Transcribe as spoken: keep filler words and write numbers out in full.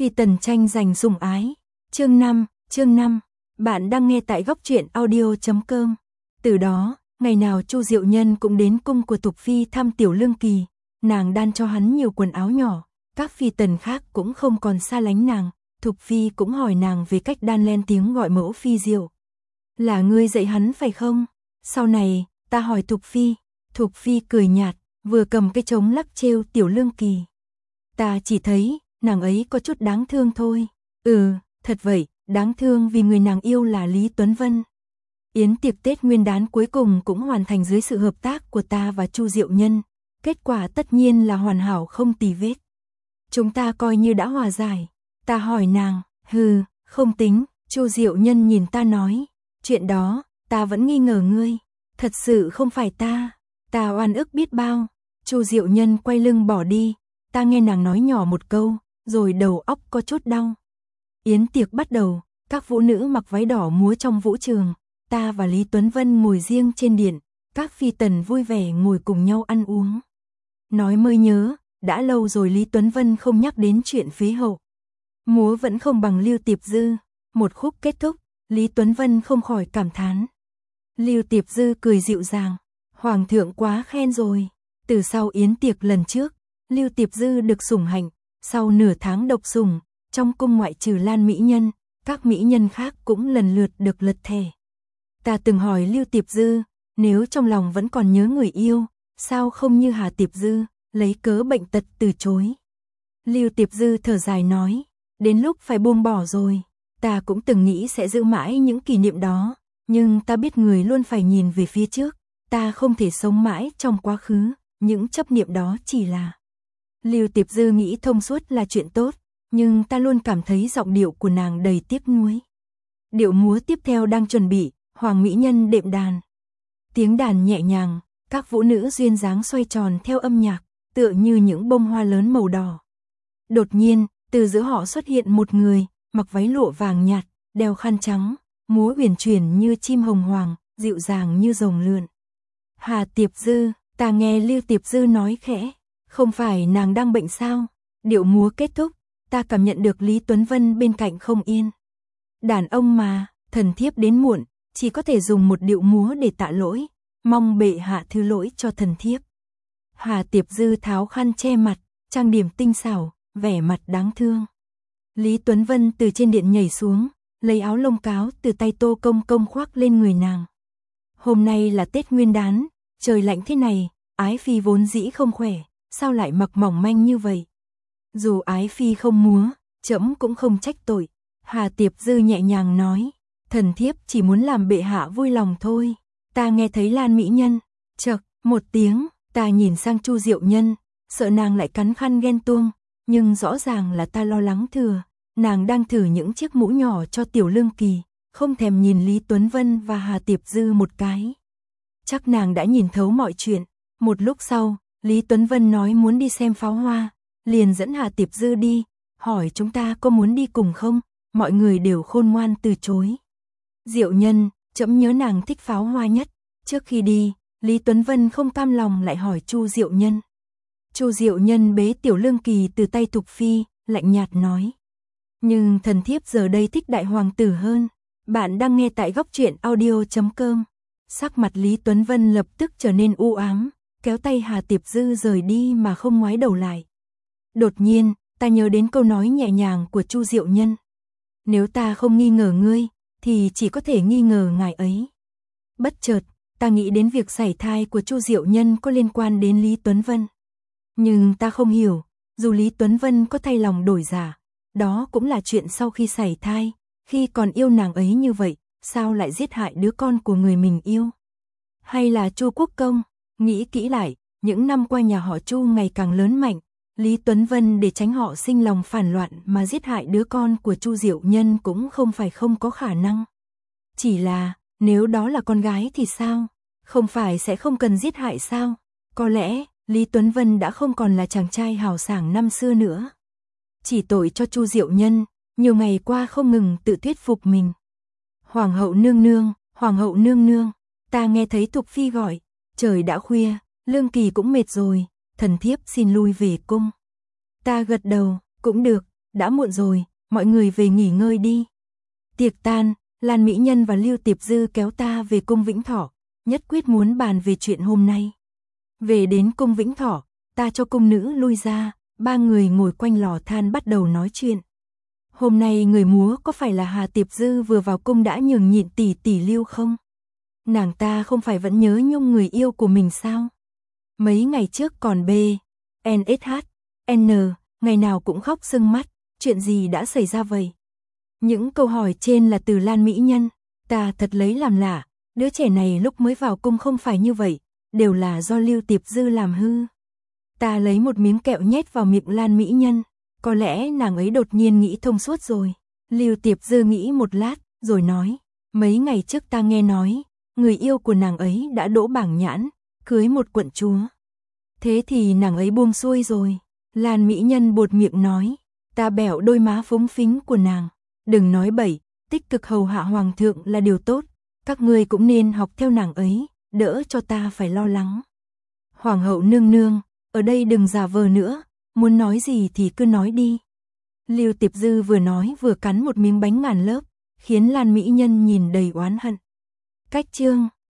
Phi tần tranh giành sủng ái. Chương năm, chương năm. Bạn đang nghe tại góc truyện audio chấm com. Từ đó, ngày nào Chu Diệu Nhân cũng đến cung của Thục Phi thăm Tiểu Lương Kỳ, nàng đan cho hắn nhiều quần áo nhỏ, các phi tần khác cũng không còn xa lánh nàng, Thục Phi cũng hỏi nàng về cách đan, lên tiếng gọi mẫu phi Diệu. Là ngươi dạy hắn phải không? Sau này, ta hỏi Thục Phi, Thục Phi cười nhạt, vừa cầm cái trống lắc trêu Tiểu Lương Kỳ. Ta chỉ thấy, nàng ấy có chút đáng thương thôi. Ừ, thật vậy, đáng thương vì người nàng yêu là Lý Tuấn Vân. Yến tiệc Tết Nguyên đán cuối cùng cũng hoàn thành dưới sự hợp tác của ta và Chu Diệu Nhân, kết quả tất nhiên là hoàn hảo không tì vết. Chúng ta coi như đã hòa giải. Ta hỏi nàng, hừ, không tính, Chu Diệu Nhân nhìn ta nói, chuyện đó, ta vẫn nghi ngờ ngươi, thật sự không phải ta, ta oan ức biết bao. Chu Diệu Nhân quay lưng bỏ đi, ta nghe nàng nói nhỏ một câu, rồi đầu óc có chút đau. Yến tiệc bắt đầu, các vũ nữ mặc váy đỏ múa trong vũ trường, ta và Lý Tuấn Vân ngồi riêng trên điện, các phi tần vui vẻ ngồi cùng nhau ăn uống. Nói mới nhớ, đã lâu rồi Lý Tuấn Vân không nhắc đến chuyện phế hậu. Múa vẫn không bằng Lưu Tiệp Dư, một khúc kết thúc, Lý Tuấn Vân không khỏi cảm thán. Lưu Tiệp Dư cười dịu dàng, Hoàng thượng quá khen rồi. Từ sau yến tiệc lần trước, Lưu Tiệp Dư được sủng hạnh, sau nửa tháng độc sủng, trong cung ngoại trừ Lan mỹ nhân, các mỹ nhân khác cũng lần lượt được lật thẻ. Ta từng hỏi Lưu Tiệp Dư, nếu trong lòng vẫn còn nhớ người yêu, sao không như Hà Tiệp Dư, lấy cớ bệnh tật từ chối. Lưu Tiệp Dư thở dài nói, đến lúc phải buông bỏ rồi, ta cũng từng nghĩ sẽ giữ mãi những kỷ niệm đó, nhưng ta biết người luôn phải nhìn về phía trước, ta không thể sống mãi trong quá khứ, những chấp niệm đó chỉ là... Lưu Tiệp Dư nghĩ thông suốt là chuyện tốt, nhưng ta luôn cảm thấy giọng điệu của nàng đầy tiếc nuối. Điệu múa tiếp theo đang chuẩn bị, Hoàng mỹ nhân đệm đàn. Tiếng đàn nhẹ nhàng, các vũ nữ duyên dáng xoay tròn theo âm nhạc, tựa như những bông hoa lớn màu đỏ. Đột nhiên, từ giữa họ xuất hiện một người, mặc váy lụa vàng nhạt, đeo khăn trắng, múa uyển chuyển như chim hồng hoàng, dịu dàng như rồng lượn. Hà Tiệp Dư, ta nghe Lưu Tiệp Dư nói khẽ, không phải nàng đang bệnh sao? Điệu múa kết thúc, ta cảm nhận được Lý Tuấn Vân bên cạnh không yên. Đàn ông mà, thần thiếp đến muộn, chỉ có thể dùng một điệu múa để tạ lỗi, mong bệ hạ thứ lỗi cho thần thiếp. Hà Tiệp Dư tháo khăn che mặt, trang điểm tinh xảo, vẻ mặt đáng thương. Lý Tuấn Vân từ trên điện nhảy xuống, lấy áo lông cáo từ tay Tô Công Công khoác lên người nàng. Hôm nay là Tết Nguyên đán, trời lạnh thế này, Ái Phi vốn dĩ không khỏe, sao lại mặc mỏng manh như vậy? Dù Ái Phi không múa, trẫm cũng không trách tội. Hà Tiệp Dư nhẹ nhàng nói, thần thiếp chỉ muốn làm bệ hạ vui lòng thôi. Ta nghe thấy Lan mỹ nhân, chậc, một tiếng, ta nhìn sang Chu Diệu Nhân, sợ nàng lại cắn khăn ghen tuông, nhưng rõ ràng là ta lo lắng thừa, nàng đang thử những chiếc mũ nhỏ cho Tiểu Lương Kỳ, không thèm nhìn Lý Tuấn Vân và Hà Tiệp Dư một cái. Chắc nàng đã nhìn thấu mọi chuyện. Một lúc sau, Lý Tuấn Vân nói muốn đi xem pháo hoa, liền dẫn Hà Tiệp Dư đi, hỏi chúng ta có muốn đi cùng không, mọi người đều khôn ngoan từ chối. Diệu Nhân, trẫm nhớ nàng thích pháo hoa nhất. Trước khi đi, Lý Tuấn Vân không cam lòng lại hỏi Chu Diệu Nhân. Chu Diệu Nhân bế Tiểu Lương Kỳ từ tay Thục Phi, lạnh nhạt nói. Nhưng thần thiếp giờ đây thích đại hoàng tử hơn. Bạn đang nghe tại góc truyện audio chấm com. Sắc mặt Lý Tuấn Vân lập tức trở nên u ám, kéo tay Hà Tiệp Dư rời đi mà không ngoái đầu lại. Đột nhiên, ta nhớ đến câu nói nhẹ nhàng của Chu Diệu Nhân. Nếu ta không nghi ngờ ngươi, thì chỉ có thể nghi ngờ ngài ấy. Bất chợt, ta nghĩ đến việc sảy thai của Chu Diệu Nhân có liên quan đến Lý Tuấn Vân. Nhưng ta không hiểu, dù Lý Tuấn Vân có thay lòng đổi dạ, đó cũng là chuyện sau khi sảy thai, khi còn yêu nàng ấy như vậy, sao lại giết hại đứa con của người mình yêu? Hay là Chu Quốc Công? Nghĩ kỹ lại, những năm qua nhà họ Chu ngày càng lớn mạnh, Lý Tuấn Vân để tránh họ sinh lòng phản loạn mà giết hại đứa con của Chu Diệu Nhân cũng không phải không có khả năng. Chỉ là, nếu đó là con gái thì sao? Không phải sẽ không cần giết hại sao? Có lẽ, Lý Tuấn Vân đã không còn là chàng trai hào sảng năm xưa nữa. Chỉ tội cho Chu Diệu Nhân, nhiều ngày qua không ngừng tự thuyết phục mình. Hoàng hậu nương nương, Hoàng hậu nương nương, ta nghe thấy Thục Phi gọi, trời đã khuya, Lương Kỳ cũng mệt rồi, thần thiếp xin lui về cung. Ta gật đầu, cũng được, đã muộn rồi, mọi người về nghỉ ngơi đi. Tiệc tan, Lan Mỹ Nhân và Lưu Tiệp Dư kéo ta về cung Vĩnh Thọ, nhất quyết muốn bàn về chuyện hôm nay. Về đến cung Vĩnh Thọ, ta cho cung nữ lui ra, ba người ngồi quanh lò than bắt đầu nói chuyện. Hôm nay người múa có phải là Hà Tiệp Dư vừa vào cung đã nhường nhịn tỷ tỷ Lưu không? Nàng ta không phải vẫn nhớ nhung người yêu của mình sao? Mấy ngày trước còn B, en ét hát, N, ngày nào cũng khóc sưng mắt, chuyện gì đã xảy ra vậy? Những câu hỏi trên là từ Lan Mỹ Nhân, ta thật lấy làm lạ, đứa trẻ này lúc mới vào cung không phải như vậy, đều là do Lưu Tiệp Dư làm hư. Ta lấy một miếng kẹo nhét vào miệng Lan Mỹ Nhân, có lẽ nàng ấy đột nhiên nghĩ thông suốt rồi. Lưu Tiệp Dư nghĩ một lát, rồi nói, mấy ngày trước ta nghe nói, người yêu của nàng ấy đã đỗ bảng nhãn, cưới một quận chúa. Thế thì nàng ấy buông xuôi rồi. Lan Mỹ Nhân buột miệng nói, ta bẹo đôi má phúng phính của nàng. Đừng nói bậy, tích cực hầu hạ hoàng thượng là điều tốt, các ngươi cũng nên học theo nàng ấy, đỡ cho ta phải lo lắng. Hoàng hậu nương nương, ở đây đừng giả vờ nữa, muốn nói gì thì cứ nói đi. Lưu Tiệp Dư vừa nói vừa cắn một miếng bánh ngàn lớp, khiến Lan Mỹ Nhân nhìn đầy oán hận. Cách chương